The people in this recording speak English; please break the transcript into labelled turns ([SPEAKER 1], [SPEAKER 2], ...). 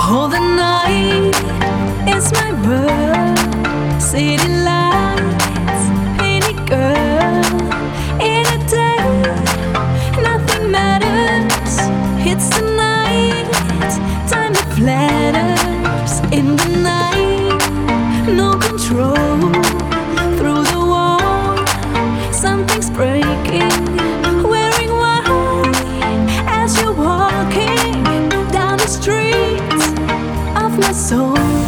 [SPEAKER 1] Oh, the night is my world. City lights, painted girl. In a day, nothing matters. It's the night, time that flatters. In the night, no control. Through the wall, something's breaking. Wearing white as you're walking down the street of my soul.